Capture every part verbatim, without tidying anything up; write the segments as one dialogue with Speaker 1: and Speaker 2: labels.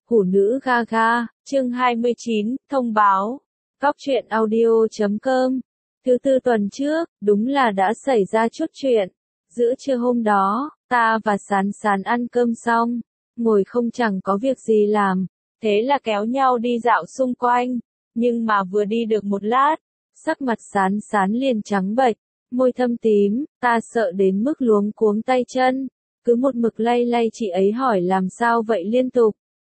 Speaker 1: Hủ nữ Gaga, chương hai mươi chín, thông báo. Góc truyện audio chấm com. Thứ tư tuần trước, đúng là đã xảy ra chút chuyện. Giữa trưa hôm đó, ta và Sán Sán ăn cơm xong, ngồi không chẳng có việc gì làm, thế là kéo nhau đi dạo xung quanh. Nhưng mà vừa đi được một lát, sắc mặt Sán Sán liền trắng bệch, môi thâm tím, ta sợ đến mức luống cuống tay chân, cứ một mực lay lay chị ấy hỏi làm sao vậy liên tục.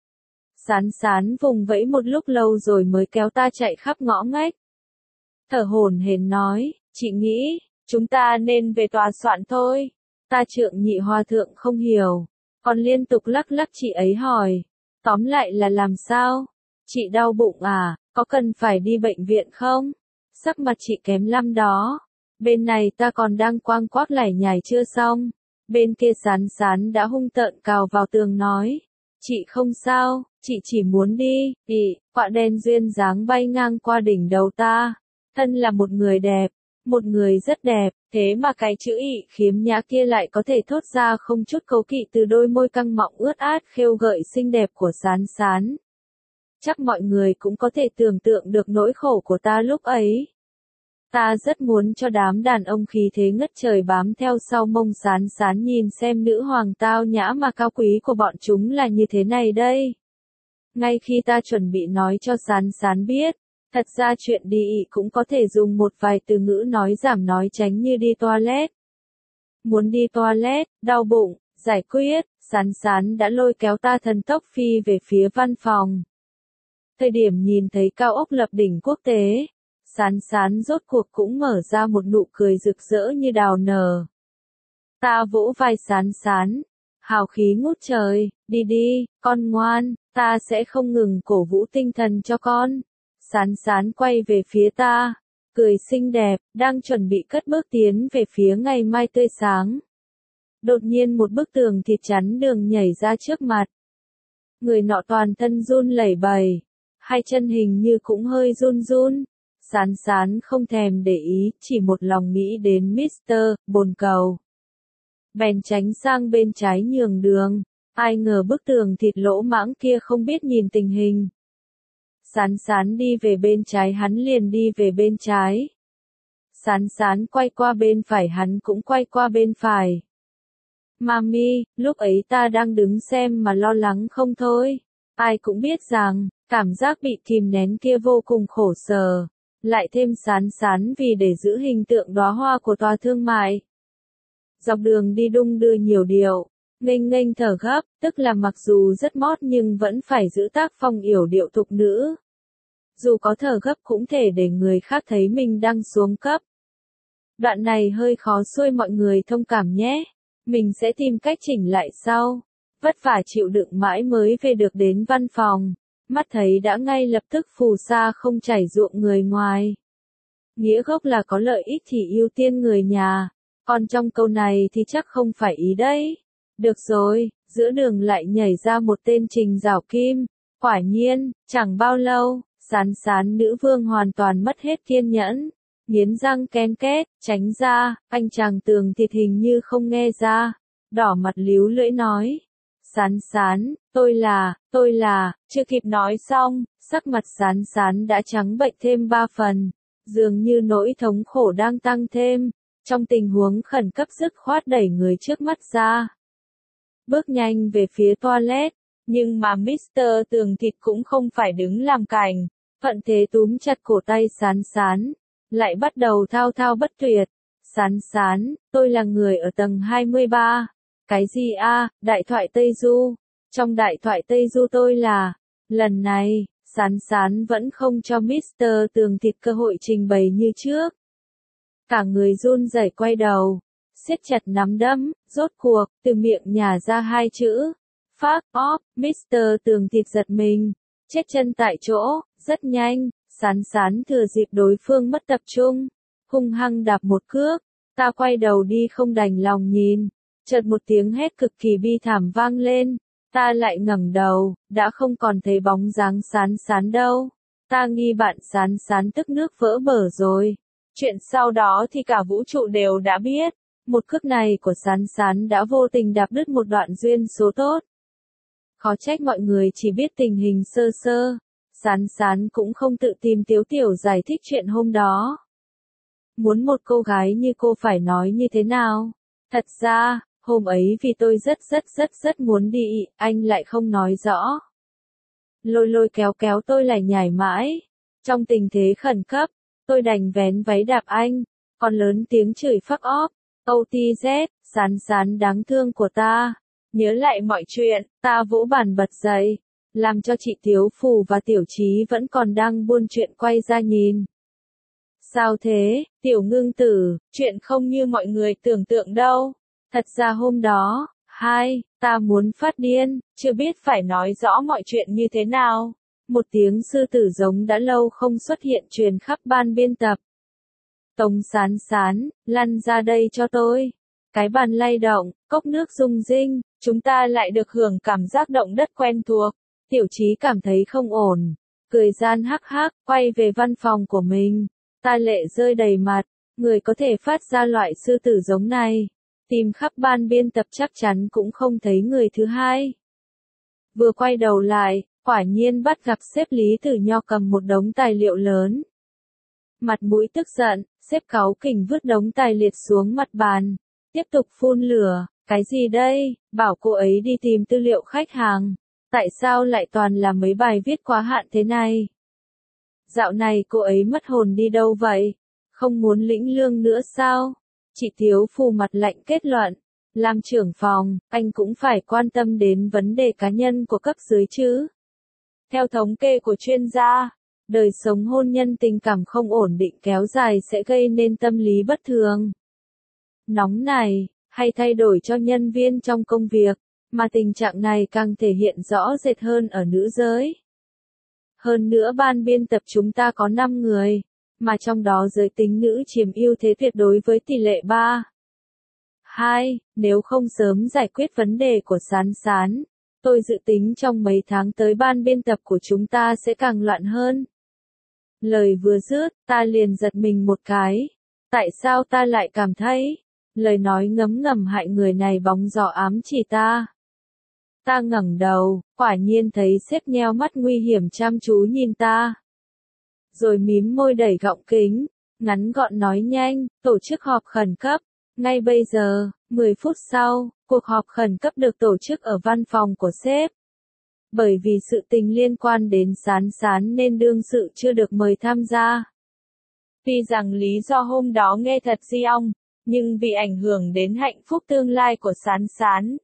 Speaker 1: Sán Sán vùng vẫy một lúc lâu rồi mới kéo ta chạy khắp ngõ ngách. Thở hổn hển nói, chị nghĩ, chúng ta nên về tòa soạn thôi. Ta Trượng Nhị Hòa thượng không hiểu, còn liên tục lắc lắc chị ấy hỏi, tóm lại là làm sao? Chị đau bụng à, có cần phải đi bệnh viện không? Sắc mặt chị kém lắm đó. Bên này ta còn đang quang quác lải nhải chưa xong, bên kia Sán Sán đã hung tợn cào vào tường nói, chị không sao, chị chỉ muốn đi. Ị, quạ đen duyên dáng bay ngang qua đỉnh đầu ta. Thân là một người đẹp, một người rất đẹp, thế mà cái chữ ị khiếm nhã kia lại có thể thốt ra không chút cấu kỵ từ đôi môi căng mọng ướt át khêu gợi xinh đẹp của Sán Sán. Chắc mọi người cũng có thể tưởng tượng được nỗi khổ của ta lúc ấy. Ta rất muốn cho đám đàn ông khí thế ngất trời bám theo sau mông Sán Sán nhìn xem nữ hoàng tao nhã mà cao quý của bọn chúng là như thế này đây. Ngay khi ta chuẩn bị nói cho Sán Sán biết, thật ra chuyện đi ị cũng có thể dùng một vài từ ngữ nói giảm nói tránh như đi toilet. Muốn đi toilet, đau bụng, giải quyết, Sán Sán đã lôi kéo ta thần tốc phi về phía văn phòng. Thời điểm nhìn thấy cao ốc lập đỉnh quốc tế, Sán Sán rốt cuộc cũng mở ra một nụ cười rực rỡ như đào nở. Ta vỗ vai Sán Sán, hào khí ngút trời, đi đi, con ngoan, ta sẽ không ngừng cổ vũ tinh thần cho con. Sán Sán quay về phía ta, cười xinh đẹp, đang chuẩn bị cất bước tiến về phía ngày mai tươi sáng. Đột nhiên một bức tường thịt chắn đường nhảy ra trước mặt. Người nọ toàn thân run lẩy bẩy, hai chân hình như cũng hơi run run. Sán Sán không thèm để ý, chỉ một lòng nghĩ đến mít tơ Bồn Cầu. Bèn tránh sang bên trái nhường đường, ai ngờ bức tường thịt lỗ mãng kia không biết nhìn tình hình. Sán Sán đi về bên trái hắn liền đi về bên trái. Sán Sán quay qua bên phải hắn cũng quay qua bên phải. Mami, lúc ấy ta đang đứng xem mà lo lắng không thôi. Ai cũng biết rằng, cảm giác bị kìm nén kia vô cùng khổ sở. Lại thêm Sán Sán vì để giữ hình tượng đóa hoa của tòa thương mại. Dọc đường đi đung đưa nhiều điệu, nghênh nghênh thở gấp, tức là mặc dù rất mót nhưng vẫn phải giữ tác phong yểu điệu thục nữ. Dù có thở gấp cũng thể để người khác thấy mình đang xuống cấp. Đoạn này hơi khó xuôi mọi người thông cảm nhé. Mình sẽ tìm cách chỉnh lại sau. Vất vả chịu đựng mãi mới về được đến văn phòng. Mắt thấy đã ngay lập tức phù sa không chảy ruộng người ngoài. Nghĩa gốc là có lợi ích thì ưu tiên người nhà. Còn trong câu này thì chắc không phải ý đấy. Được rồi, giữa đường lại nhảy ra một tên Trình Giảo Kim. Quả nhiên, chẳng bao lâu, Sán Sán nữ vương hoàn toàn mất hết kiên nhẫn. Nghiến răng ken két, tránh ra, anh chàng tường thịt hình như không nghe ra. Đỏ mặt líu lưỡi nói. Sán Sán, tôi là, tôi là, chưa kịp nói xong, sắc mặt Sán Sán đã trắng bệch thêm ba phần. Dường như nỗi thống khổ đang tăng thêm. Trong tình huống khẩn cấp dứt khoát đẩy người trước mắt ra. Bước nhanh về phía toilet, nhưng mà mít tơ Tường Thịt cũng không phải đứng làm cảnh, thuận thế túm chặt cổ tay Sán Sán, lại bắt đầu thao thao bất tuyệt. Sán Sán, tôi là người ở tầng hai mươi ba. Cái gì a? À, đại thoại Tây Du. Trong đại thoại Tây Du tôi là, lần này, Sán Sán vẫn không cho mít tơ Tường Thịt cơ hội trình bày như trước. Cả người run rẩy quay đầu, siết chặt nắm đấm, rốt cuộc, từ miệng nhả ra hai chữ. Fuck off, mít tơ Tường Thịt giật mình, chết chân tại chỗ, rất nhanh, Sán Sán thừa dịp đối phương mất tập trung, hung hăng đạp một cước, ta quay đầu đi không đành lòng nhìn, chợt một tiếng hét cực kỳ bi thảm vang lên, ta lại ngẩng đầu, đã không còn thấy bóng dáng Sán Sán đâu, ta nghi bạn Sán Sán tức nước vỡ bờ rồi. Chuyện sau đó thì cả vũ trụ đều đã biết, một cước này của Sán Sán đã vô tình đạp đứt một đoạn duyên số tốt. Khó trách mọi người chỉ biết tình hình sơ sơ. Sán Sán cũng không tự tìm Tiếu Tiểu giải thích chuyện hôm đó. Muốn một cô gái như cô phải nói như thế nào? Thật ra, hôm ấy vì tôi rất rất rất rất muốn đi, anh lại không nói rõ. Lôi lôi kéo kéo tôi lại nhảy mãi. Trong tình thế khẩn cấp, tôi đành vén váy đạp anh, còn lớn tiếng chửi fuck off, ô tê dét, Sán Sán đáng thương của ta. Nhớ lại mọi chuyện, ta vỗ bàn bật dậy, làm cho chị Tiếu Phù và Tiểu Chí vẫn còn đang buôn chuyện quay ra nhìn. Sao thế, Tiểu Ngưng Tử, chuyện không như mọi người tưởng tượng đâu. Thật ra hôm đó, hai, ta muốn phát điên, chưa biết phải nói rõ mọi chuyện như thế nào. Một tiếng sư tử giống đã lâu không xuất hiện truyền khắp ban biên tập. Tống Sán Sán, lăn ra đây cho tôi. Cái bàn lay động, cốc nước rung rinh, chúng ta lại được hưởng cảm giác động đất quen thuộc. Tiểu Chí cảm thấy không ổn, cười gian hắc hắc, quay về văn phòng của mình. Ta lệ rơi đầy mặt, người có thể phát ra loại sư tử giống này. Tìm khắp ban biên tập chắc chắn cũng không thấy người thứ hai. Vừa quay đầu lại, quả nhiên bắt gặp sếp Lý Tử Nho cầm một đống tài liệu lớn. Mặt mũi tức giận, sếp cáu kỉnh vứt đống tài liệt xuống mặt bàn. Tiếp tục phun lửa, cái gì đây, bảo cô ấy đi tìm tư liệu khách hàng. Tại sao lại toàn là mấy bài viết quá hạn thế này? Dạo này cô ấy mất hồn đi đâu vậy? Không muốn lĩnh lương nữa sao? Chị Tiếu Phù mặt lạnh kết luận. Làm trưởng phòng, anh cũng phải quan tâm đến vấn đề cá nhân của cấp dưới chứ. Theo thống kê của chuyên gia, đời sống hôn nhân tình cảm không ổn định kéo dài sẽ gây nên tâm lý bất thường. Nóng này, hay thay đổi cho nhân viên trong công việc, mà tình trạng này càng thể hiện rõ rệt hơn ở nữ giới. Hơn nữa ban biên tập chúng ta có năm người, mà trong đó giới tính nữ chiếm ưu thế tuyệt đối với tỷ lệ ba. hai. Nếu không sớm giải quyết vấn đề của Sán Sán, tôi dự tính trong mấy tháng tới ban biên tập của chúng ta sẽ càng loạn hơn. Lời vừa dứt, ta liền giật mình một cái. Tại sao ta lại cảm thấy, lời nói ngấm ngầm hại người này bóng gió ám chỉ ta. Ta ngẩng đầu, quả nhiên thấy sếp nheo mắt nguy hiểm chăm chú nhìn ta. Rồi mím môi đẩy gọng kính, ngắn gọn nói nhanh, tổ chức họp khẩn cấp. Ngay bây giờ, mười phút sau, cuộc họp khẩn cấp được tổ chức ở văn phòng của sếp. Bởi vì sự tình liên quan đến Sán Sán nên đương sự chưa được mời tham gia. Tuy rằng lý do hôm đó nghe thật di ong, nhưng vì ảnh hưởng đến hạnh phúc tương lai của Sán Sán,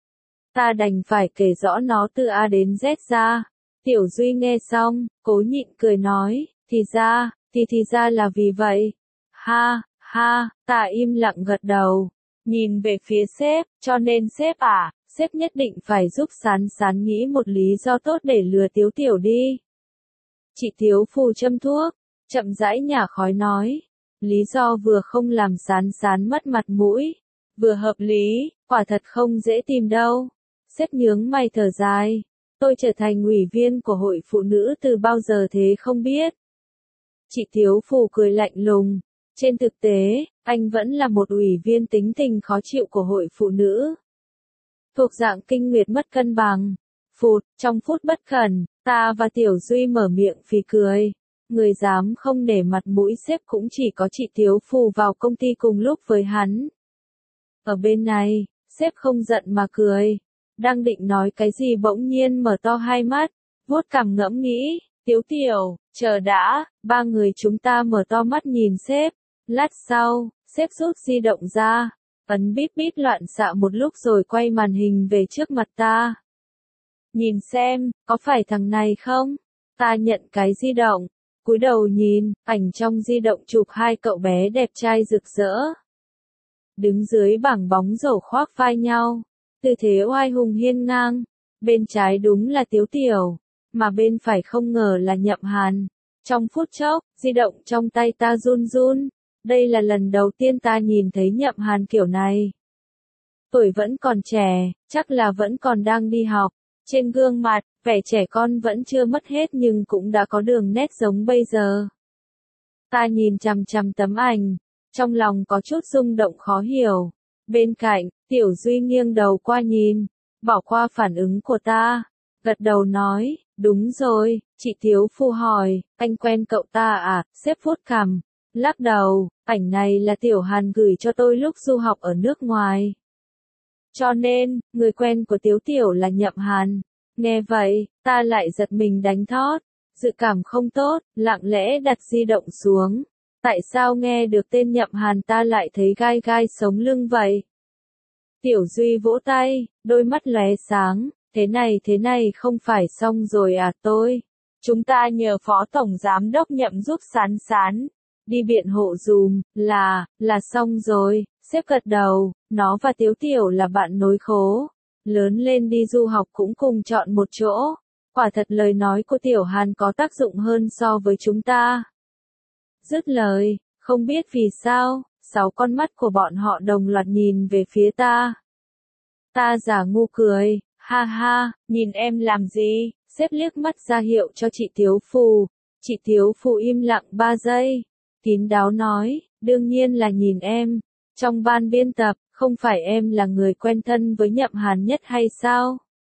Speaker 1: ta đành phải kể rõ nó từ A đến Z ra. Tiểu Duy nghe xong, cố nhịn cười nói, thì ra, thì thì ra là vì vậy. Ha, ha, ta im lặng gật đầu, nhìn về phía sếp, cho nên sếp à, sếp nhất định phải giúp Sán Sán nghĩ một lý do tốt để lừa Tiếu Tiểu đi. Chị Tiếu Phù châm thuốc, chậm rãi nhả khói nói, lý do vừa không làm Sán Sán mất mặt mũi, vừa hợp lý, quả thật không dễ tìm đâu. Sếp nhướng mày thở dài, tôi trở thành ủy viên của hội phụ nữ từ bao giờ thế không biết. Chị Tiếu Phù cười lạnh lùng, trên thực tế, anh vẫn là một ủy viên tính tình khó chịu của hội phụ nữ. Thuộc dạng kinh nguyệt mất cân bằng. Phụt, trong phút bất khẩn, ta và Tiểu Duy mở miệng phì cười. Người dám không nể mặt mũi sếp cũng chỉ có chị Tiếu Phù vào công ty cùng lúc với hắn. Ở bên này, sếp không giận mà cười. Đang định nói cái gì bỗng nhiên mở to hai mắt, vuốt cằm ngẫm nghĩ, Tiếu Tiểu, chờ đã, ba người chúng ta mở to mắt nhìn sếp. Lát sau, sếp rút di động ra, ấn bíp bíp loạn xạ một lúc rồi quay màn hình về trước mặt ta. Nhìn xem, có phải thằng này không? Ta nhận cái di động, cúi đầu nhìn, ảnh trong di động chụp hai cậu bé đẹp trai rực rỡ. Đứng dưới bảng bóng rổ khoác vai nhau, tư thế oai hùng hiên ngang, bên trái đúng là Tiếu Tiểu, mà bên phải không ngờ là Nhậm Hàn. Trong phút chốc, di động trong tay ta run run. Đây là lần đầu tiên ta nhìn thấy Nhậm Hàn kiểu này. Tuổi vẫn còn trẻ, chắc là vẫn còn đang đi học. Trên gương mặt, vẻ trẻ con vẫn chưa mất hết nhưng cũng đã có đường nét giống bây giờ. Ta nhìn chằm chằm tấm ảnh, trong lòng có chút rung động khó hiểu. Bên cạnh, Tiểu Duy nghiêng đầu qua nhìn, bỏ qua phản ứng của ta, gật đầu nói, đúng rồi, chị Tiếu Phu hỏi, anh quen cậu ta à, sếp vuốt cằm, lắc đầu, ảnh này là Tiểu Hàn gửi cho tôi lúc du học ở nước ngoài. Cho nên, người quen của Tiếu Tiểu là Nhậm Hàn. Nghe vậy, ta lại giật mình đánh thót, dự cảm không tốt, lặng lẽ đặt di động xuống. Tại sao nghe được tên Nhậm Hàn ta lại thấy gai gai sống lưng vậy? Tiểu Duy vỗ tay, đôi mắt lóe sáng, thế này thế này không phải xong rồi à tôi. Chúng ta nhờ Phó Tổng Giám Đốc Nhậm giúp Sán Sán. Đi biện hộ dùm, là, là xong rồi, sếp gật đầu, nó và Tiếu Tiểu là bạn nối khố. Lớn lên đi du học cũng cùng chọn một chỗ. Quả thật lời nói của Tiểu Hàn có tác dụng hơn so với chúng ta. Dứt lời, không biết vì sao, sáu con mắt của bọn họ đồng loạt nhìn về phía ta. Ta giả ngu cười, ha ha, nhìn em làm gì, sếp liếc mắt ra hiệu cho chị Tiếu Phù. Chị Tiếu Phù im lặng ba giây, kín đáo nói, đương nhiên là nhìn em. Trong ban biên tập, không phải em là người quen thân với Nhậm Hàn nhất hay sao?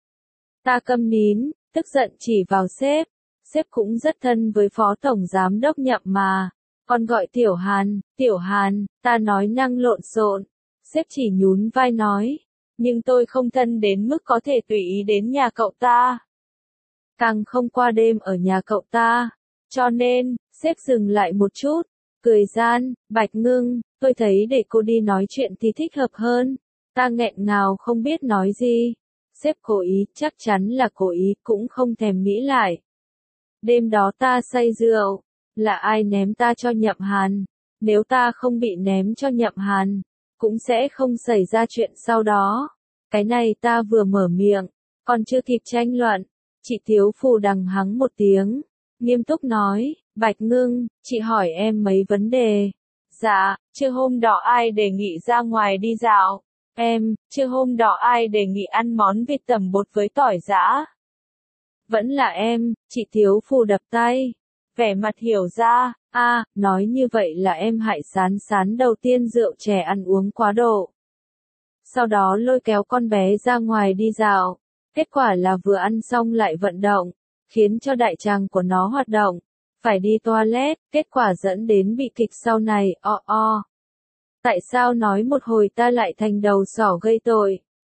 Speaker 1: Ta câm nín, tức giận chỉ vào sếp. Sếp cũng rất thân với Phó Tổng Giám Đốc Nhậm mà. Còn gọi Tiểu Hàn, Tiểu Hàn, ta nói năng lộn xộn. Sếp chỉ nhún vai nói, nhưng tôi không thân đến mức có thể tùy ý đến nhà cậu ta. Càng không qua đêm ở nhà cậu ta. Cho nên, sếp dừng lại một chút, cười gian, Bạch Ngưng, tôi thấy để cô đi nói chuyện thì thích hợp hơn. Ta nghẹn ngào không biết nói gì. Sếp cố ý, chắc chắn là cố ý, cũng không thèm nghĩ lại. Đêm đó ta say rượu, là ai ném ta cho Nhậm Hàn? Nếu ta không bị ném cho Nhậm Hàn, cũng sẽ không xảy ra chuyện sau đó. Cái này ta vừa mở miệng, còn chưa kịp tranh luận. Chị Tiếu Phù đằng hắng một tiếng, nghiêm túc nói, Bạch Ngưng, chị hỏi em mấy vấn đề. Dạ, chưa hôm đó ai đề nghị ra ngoài đi dạo? Em, chưa hôm đó ai đề nghị ăn món vịt tẩm bột với tỏi giã? Vẫn là em, chị Tiếu Phù đập tay. Vẻ mặt hiểu ra, a, nói như vậy là em hại Sán Sán đầu tiên rượu chè ăn uống quá độ. Sau đó lôi kéo con bé ra ngoài đi dạo. Kết quả là vừa ăn xong lại vận động, khiến cho đại tràng của nó hoạt động. Phải đi toilet, kết quả dẫn đến bị kịch sau này, o o. Tại sao nói một hồi ta lại thành đầu sỏ gây tội?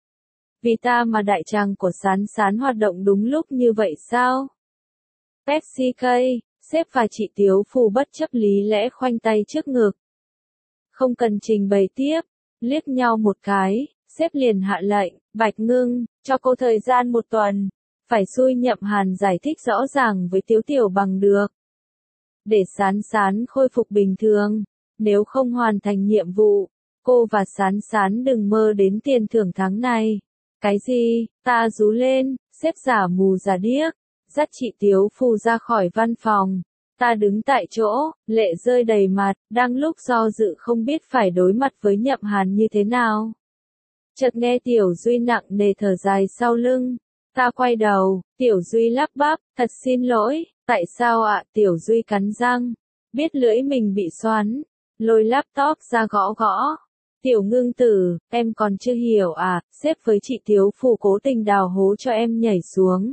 Speaker 1: Vì ta mà đại tràng của Sán Sán hoạt động đúng lúc như vậy sao? Pepsi K, sếp và chị Tiếu Phù bất chấp lý lẽ khoanh tay trước ngực. Không cần trình bày tiếp, liếc nhau một cái, sếp liền hạ lệnh, Bạch Ngưng, cho cô thời gian một tuần. Phải xui Nhậm Hàn giải thích rõ ràng với Tiếu Tiểu bằng được. Để Sán Sán khôi phục bình thường. Nếu không hoàn thành nhiệm vụ, cô và Sán Sán đừng mơ đến tiền thưởng tháng này. Cái gì? Ta rú lên, sếp giả mù giả điếc, dắt chị Tiếu Phù ra khỏi văn phòng. Ta đứng tại chỗ, lệ rơi đầy mặt, đang lúc do dự không biết phải đối mặt với Nhậm Hàn như thế nào. Chợt nghe Tiểu Duy nặng nề thở dài sau lưng. Ta quay đầu, Tiểu Duy lắp bắp, thật xin lỗi, tại sao ạ? Tiểu Duy cắn răng, biết lưỡi mình bị xoắn, lôi laptop ra gõ gõ. Tiểu Ngưng Tử, em còn chưa hiểu à, sếp với chị Tiếu Phù cố tình đào hố cho em nhảy xuống.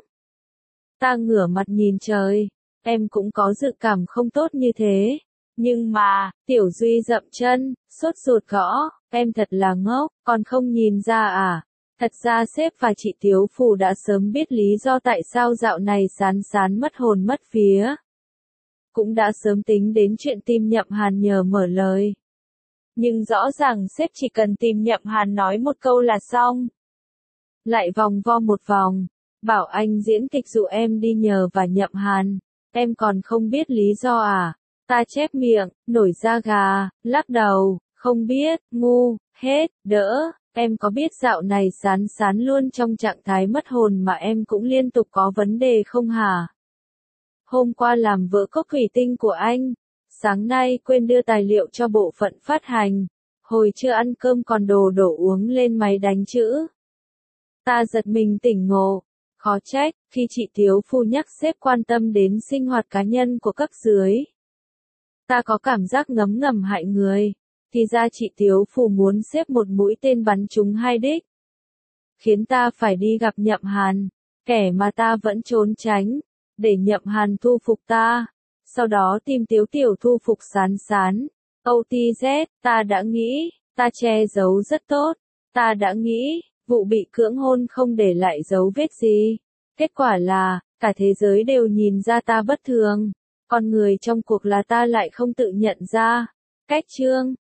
Speaker 1: Ta ngửa mặt nhìn trời, em cũng có dự cảm không tốt như thế. Nhưng mà, Tiểu Duy dậm chân, sốt ruột gõ, em thật là ngốc, còn không nhìn ra à. Thật ra sếp và chị Tiếu Phù đã sớm biết lý do tại sao dạo này Sán Sán mất hồn mất vía. Cũng đã sớm tính đến chuyện tìm Nhậm Hàn nhờ mở lời. Nhưng rõ ràng sếp chỉ cần tìm Nhậm Hàn nói một câu là xong. Lại vòng vo một vòng, bảo anh diễn kịch dụ em đi nhờ và Nhậm Hàn. Em còn không biết lý do à? Ta chép miệng, nổi da gà, lắc đầu, không biết, ngu, hết, đỡ. Em có biết dạo này Sán Sán luôn trong trạng thái mất hồn mà em cũng liên tục có vấn đề không hả? Hôm qua làm vỡ cốc thủy tinh của anh. Sáng nay quên đưa tài liệu cho bộ phận phát hành. Hồi chưa ăn cơm còn đồ đổ uống lên máy đánh chữ. Ta giật mình tỉnh ngộ. Khó trách, khi chị Tiếu Phu nhắc sếp quan tâm đến sinh hoạt cá nhân của cấp dưới. Ta có cảm giác ngấm ngầm hại người. Thì ra chị Tiếu Phu muốn xếp một mũi tên bắn trúng hai đích. khiến ta phải đi gặp Nhậm Hàn, kẻ mà ta vẫn trốn tránh, để Nhậm Hàn thu phục ta, sau đó tìm Tiếu Tiểu thu phục Sán Sán. ô tê dét, ta đã nghĩ, ta che giấu rất tốt, ta đã nghĩ, vụ bị cưỡng hôn không để lại dấu vết gì. Kết quả là, cả thế giới đều nhìn ra ta bất thường, con người trong cuộc là ta lại không tự nhận ra. Cách chương